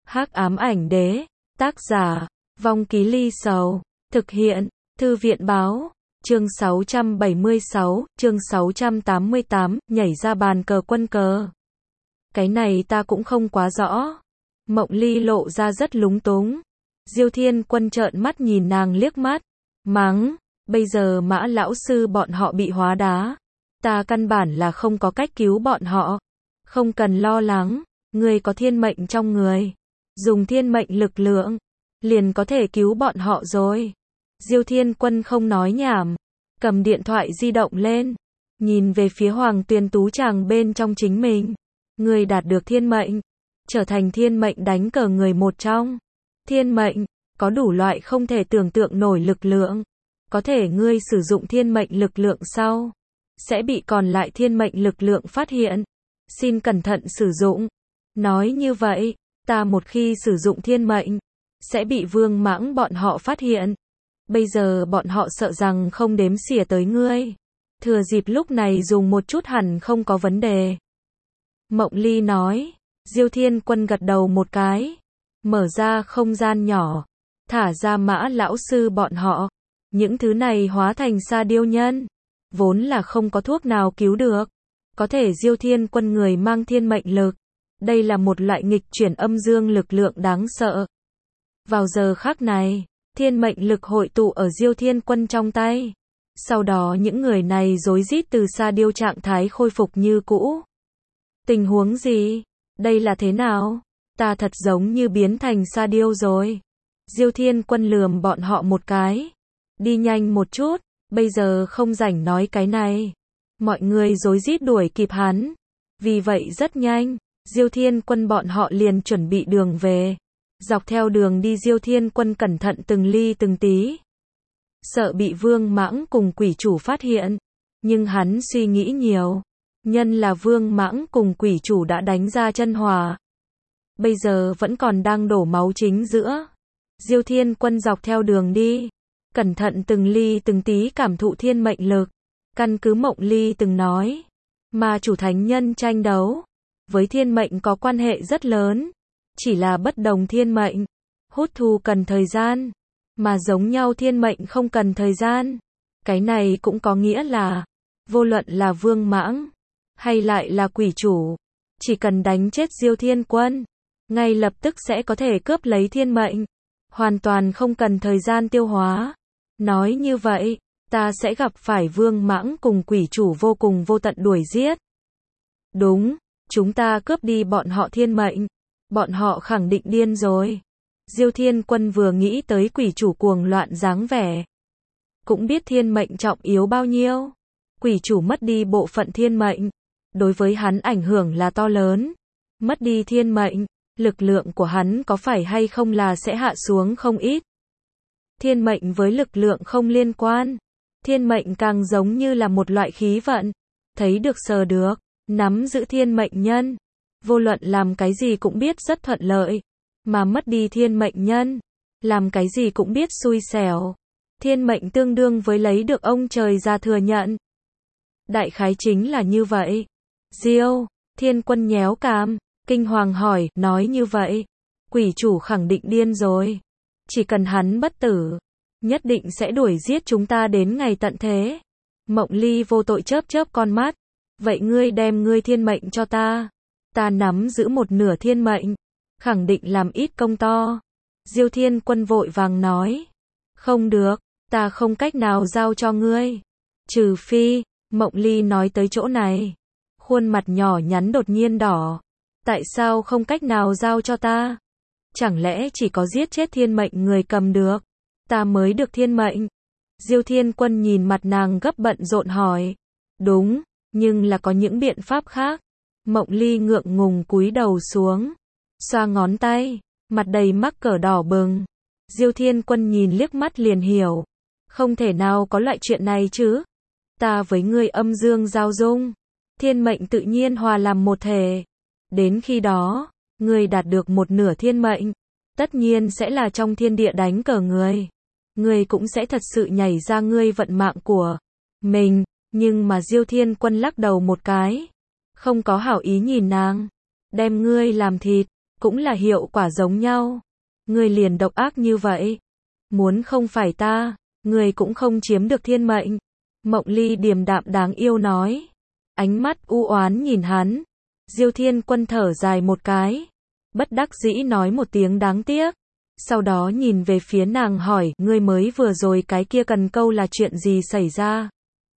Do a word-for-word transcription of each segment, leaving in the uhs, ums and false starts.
Hắc ám ảnh đế, tác giả, Vong Ký Ly Sầu, thực hiện, Thư viện báo, chương sáu trăm bảy mươi sáu, chương sáu trăm tám mươi tám, nhảy ra bàn cờ quân cờ. Cái này ta cũng không quá rõ. Mộng Ly lộ ra rất lúng túng. Diêu Thiên Quân trợn mắt nhìn nàng liếc mắt, mắng, bây giờ Mã lão sư bọn họ bị hóa đá. Ta căn bản là không có cách cứu bọn họ. Không cần lo lắng, người có thiên mệnh trong người. Dùng thiên mệnh lực lượng, liền có thể cứu bọn họ rồi. Diêu Thiên Quân không nói nhảm, cầm điện thoại di động lên, nhìn về phía Hoàng Tuyền Tú chàng bên trong chính mình. Người đạt được thiên mệnh, trở thành thiên mệnh đánh cờ người một trong. Thiên mệnh, có đủ loại không thể tưởng tượng nổi lực lượng. Có thể ngươi sử dụng thiên mệnh lực lượng sau, sẽ bị còn lại thiên mệnh lực lượng phát hiện. Xin cẩn thận sử dụng. Nói như vậy, ta một khi sử dụng thiên mệnh, sẽ bị Vương Mãng bọn họ phát hiện. Bây giờ bọn họ sợ rằng không đếm xỉa tới ngươi. Thừa dịp lúc này dùng một chút hẳn không có vấn đề. Mộng Ly nói. Diêu Thiên Quân gật đầu một cái, mở ra không gian nhỏ, thả ra Mã lão sư bọn họ. Những thứ này hóa thành sa điêu nhân, vốn là không có thuốc nào cứu được. Có thể Diêu Thiên Quân người mang thiên mệnh lực, đây là một loại nghịch chuyển âm dương lực lượng đáng sợ. Vào giờ khắc này, thiên mệnh lực hội tụ ở Diêu Thiên Quân trong tay. Sau đó những người này rối rít từ sa điêu trạng thái khôi phục như cũ. Tình huống gì? Đây là thế nào? Ta thật giống như biến thành sa điêu rồi. Diêu Thiên Quân lườm bọn họ một cái. Đi nhanh một chút, bây giờ không rảnh nói cái này. Mọi người rối rít đuổi kịp hắn. Vì vậy rất nhanh, Diêu Thiên Quân bọn họ liền chuẩn bị đường về. Dọc theo đường đi Diêu Thiên Quân cẩn thận từng ly từng tí. Sợ bị Vương Mãng cùng quỷ chủ phát hiện. Nhưng hắn suy nghĩ nhiều. Nhân là Vương Mãng cùng quỷ chủ đã đánh ra chân hòa. Bây giờ vẫn còn đang đổ máu chính giữa. Diêu Thiên Quân dọc theo đường đi. Cẩn thận từng ly từng tí cảm thụ thiên mệnh lực. Căn cứ Mộng Ly từng nói. Mà chủ thánh nhân tranh đấu. Với thiên mệnh có quan hệ rất lớn. Chỉ là bất đồng thiên mệnh. Hút thu cần thời gian. Mà giống nhau thiên mệnh không cần thời gian. Cái này cũng có nghĩa là. Vô luận là Vương Mãng. Hay lại là quỷ chủ. Chỉ cần đánh chết Diêu Thiên Quân. Ngay lập tức sẽ có thể cướp lấy thiên mệnh. Hoàn toàn không cần thời gian tiêu hóa. Nói như vậy, ta sẽ gặp phải Vương Mãng cùng quỷ chủ vô cùng vô tận đuổi giết. Đúng, chúng ta cướp đi bọn họ thiên mệnh. Bọn họ khẳng định điên rồi. Diêu Thiên Quân vừa nghĩ tới quỷ chủ cuồng loạn dáng vẻ. Cũng biết thiên mệnh trọng yếu bao nhiêu. Quỷ chủ mất đi bộ phận thiên mệnh. Đối với hắn ảnh hưởng là to lớn. Mất đi thiên mệnh, lực lượng của hắn có phải hay không là sẽ hạ xuống không ít. Thiên mệnh với lực lượng không liên quan. Thiên mệnh càng giống như là một loại khí vận. Thấy được sờ được, nắm giữ thiên mệnh nhân. Vô luận làm cái gì cũng biết rất thuận lợi. Mà mất đi thiên mệnh nhân. Làm cái gì cũng biết xui xẻo. Thiên mệnh tương đương với lấy được ông trời ra thừa nhận. Đại khái chính là như vậy. Diêu Thiên Quân nhéo cằm, kinh hoàng hỏi, nói như vậy. Quỷ chủ khẳng định điên rồi. Chỉ cần hắn bất tử, nhất định sẽ đuổi giết chúng ta đến ngày tận thế. Mộng Ly vô tội chớp chớp con mắt. Vậy ngươi đem ngươi thiên mệnh cho ta. Ta nắm giữ một nửa thiên mệnh. Khẳng định làm ít công to. Diêu Thiên Quân vội vàng nói. Không được, ta không cách nào giao cho ngươi. Trừ phi, Mộng Ly nói tới chỗ này. Khuôn mặt nhỏ nhắn đột nhiên đỏ. Tại sao không cách nào giao cho ta? Chẳng lẽ chỉ có giết chết thiên mệnh người cầm được? Ta mới được thiên mệnh. Diêu Thiên Quân nhìn mặt nàng gấp bận rộn hỏi. Đúng, nhưng là có những biện pháp khác. Mộng Ly ngượng ngùng cúi đầu xuống. Xoa ngón tay, mặt đầy mắc cỡ đỏ bừng. Diêu Thiên Quân nhìn liếc mắt liền hiểu. Không thể nào có loại chuyện này chứ. Ta với ngươi âm dương giao dung. Thiên mệnh tự nhiên hòa làm một thể. Đến khi đó, ngươi đạt được một nửa thiên mệnh. Tất nhiên sẽ là trong thiên địa đánh cờ người. Ngươi cũng sẽ thật sự nhảy ra ngươi vận mạng của mình. Nhưng mà Diêu Thiên Quân lắc đầu một cái. Không có hảo ý nhìn nàng. Đem ngươi làm thịt. cũng là hiệu quả giống nhau. Ngươi liền độc ác như vậy. Muốn không phải ta, ngươi cũng không chiếm được thiên mệnh. Mộng Ly điềm đạm đáng yêu nói. Ánh mắt u oán nhìn hắn. Diêu Thiên Quân thở dài một cái. Bất đắc dĩ nói một tiếng đáng tiếc. Sau đó nhìn về phía nàng hỏi, ngươi mới vừa rồi cái kia cần câu là chuyện gì xảy ra?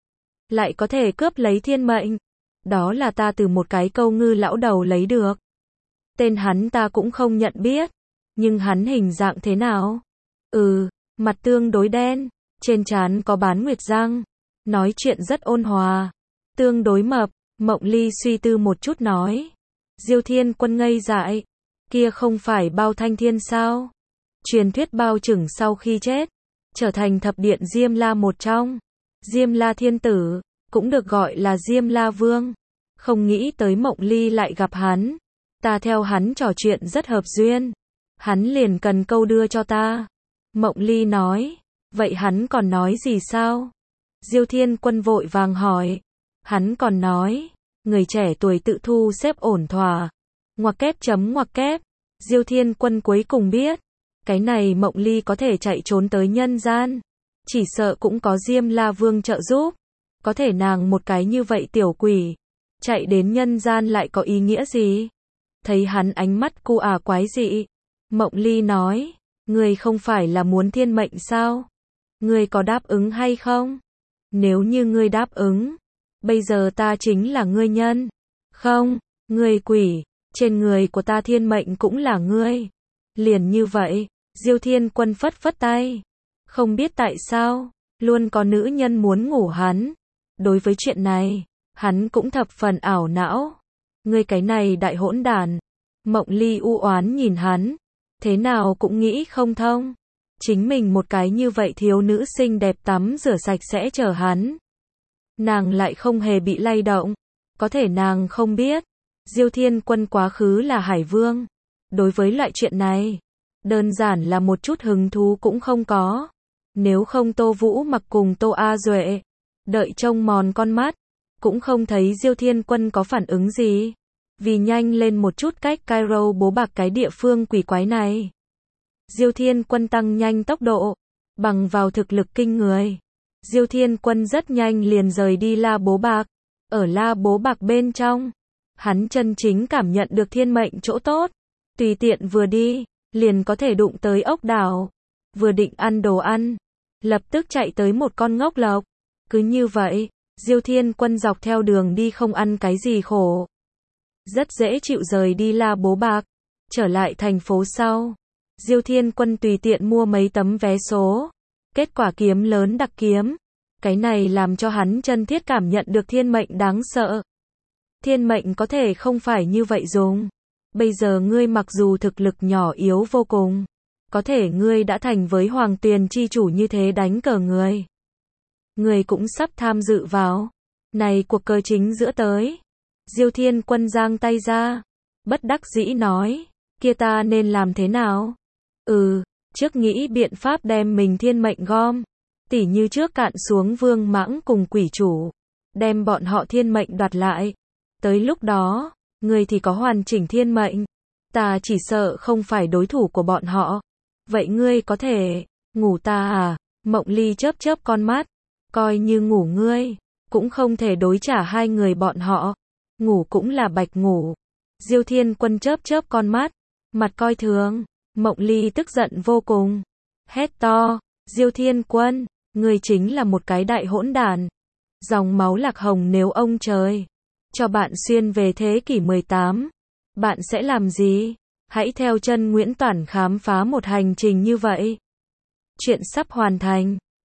Lại có thể cướp lấy thiên mệnh. Đó là ta từ một cái câu ngư lão đầu lấy được. Tên hắn ta cũng không nhận biết. Nhưng hắn hình dạng thế nào? Ừ, mặt tương đối đen. Trên trán có bán nguyệt răng. Nói chuyện rất ôn hòa. Tương đối mập. Mộng Ly suy tư một chút nói. Diêu Thiên Quân ngây dại. Kia không phải Bao Thanh Thiên sao? Truyền thuyết Bao Chừng sau khi chết, trở thành thập điện Diêm La một trong. Diêm La Thiên Tử, cũng được gọi là Diêm La Vương. Không nghĩ tới Mộng Ly lại gặp hắn. Ta theo hắn trò chuyện rất hợp duyên. Hắn liền cần câu đưa cho ta. Mộng Ly nói. Vậy hắn còn nói gì sao? Diêu Thiên Quân vội vàng hỏi. Hắn còn nói. Người trẻ tuổi tự thu xếp ổn thỏa. Ngoặc kép chấm ngoặc kép. Diêu Thiên Quân cuối cùng biết. Cái này Mộng Ly có thể chạy trốn tới nhân gian. Chỉ sợ cũng có Diêm La Vương trợ giúp. Có thể nàng một cái như vậy tiểu quỷ. Chạy đến nhân gian lại có ý nghĩa gì? Thấy hắn ánh mắt cu à quái dị. Mộng Ly nói. Ngươi không phải là muốn thiên mệnh sao? Ngươi có đáp ứng hay không? Nếu như ngươi đáp ứng. Bây giờ ta chính là ngươi nhân. Không, ngươi quỷ. Trên người của ta thiên mệnh cũng là ngươi. Liền như vậy. Diêu Thiên Quân phất phất tay. Không biết tại sao, luôn có nữ nhân muốn ngủ hắn. Đối với chuyện này, hắn cũng thập phần ảo não. Ngươi cái này đại hỗn đản. Mộng Ly u oán nhìn hắn. Thế nào cũng nghĩ không thông. Chính mình một cái như vậy thiếu nữ xinh đẹp tắm rửa sạch sẽ chờ hắn. Nàng lại không hề bị lay động. Có thể nàng không biết. Diêu Thiên Quân quá khứ là Hải Vương. Đối với loại chuyện này, đơn giản là một chút hứng thú cũng không có. Nếu không Tô Vũ Mặc cùng Tô A Duệ, đợi trông mòn con mắt, cũng không thấy Diêu Thiên Quân có phản ứng gì. Vì nhanh lên một chút cách Cairo bố bạc cái địa phương quỷ quái này. Diêu Thiên Quân tăng nhanh tốc độ, bằng vào thực lực kinh người. Diêu Thiên Quân rất nhanh liền rời đi La Bố Bạc. Ở La Bố Bạc bên trong, hắn chân chính cảm nhận được thiên mệnh chỗ tốt. Tùy tiện vừa đi, liền có thể đụng tới ốc đảo. Vừa định ăn đồ ăn, lập tức chạy tới một con ngốc lộc. Cứ như vậy, Diêu Thiên Quân dọc theo đường đi không ăn cái gì khổ. Rất dễ chịu rời đi La Bố Bạc. Trở lại thành phố sau, Diêu Thiên Quân tùy tiện mua mấy tấm vé số. Kết quả kiếm lớn đặc kiếm. Cái này làm cho hắn chân thiết cảm nhận được thiên mệnh đáng sợ. Thiên mệnh có thể không phải như vậy dùng. Bây giờ ngươi mặc dù thực lực nhỏ yếu vô cùng, có thể ngươi đã thành với Hoàng Tuyền chi chủ như thế đánh cờ người. Ngươi cũng sắp tham dự vào. Này cuộc cờ chính giữa tới. Diêu Thiên Quân giang tay ra. Bất đắc dĩ nói. Kia ta nên làm thế nào? Ừ, trước nghĩ biện pháp đem mình thiên mệnh gom. Tỉ như trước cạn xuống Vương Mãng cùng quỷ chủ. Đem bọn họ thiên mệnh đoạt lại. Tới lúc đó, ngươi thì có hoàn chỉnh thiên mệnh. Ta chỉ sợ không phải đối thủ của bọn họ. Vậy ngươi có thể ngủ ta à? Mộng Ly chớp chớp con mắt. Coi như ngủ ngươi, cũng không thể đối trả hai người bọn họ. Ngủ cũng là bạch ngủ. Diêu Thiên Quân chớp chớp con mắt. Mặt coi thường. Mộng Ly tức giận vô cùng. Hét to. Diêu Thiên Quân, ngươi chính là một cái đại hỗn đản. Dòng máu lạc hồng nếu ông trời cho bạn xuyên về thế kỷ mười tám, bạn sẽ làm gì? Hãy theo chân Nguyễn Toản khám phá một hành trình như vậy. Chuyện sắp hoàn thành.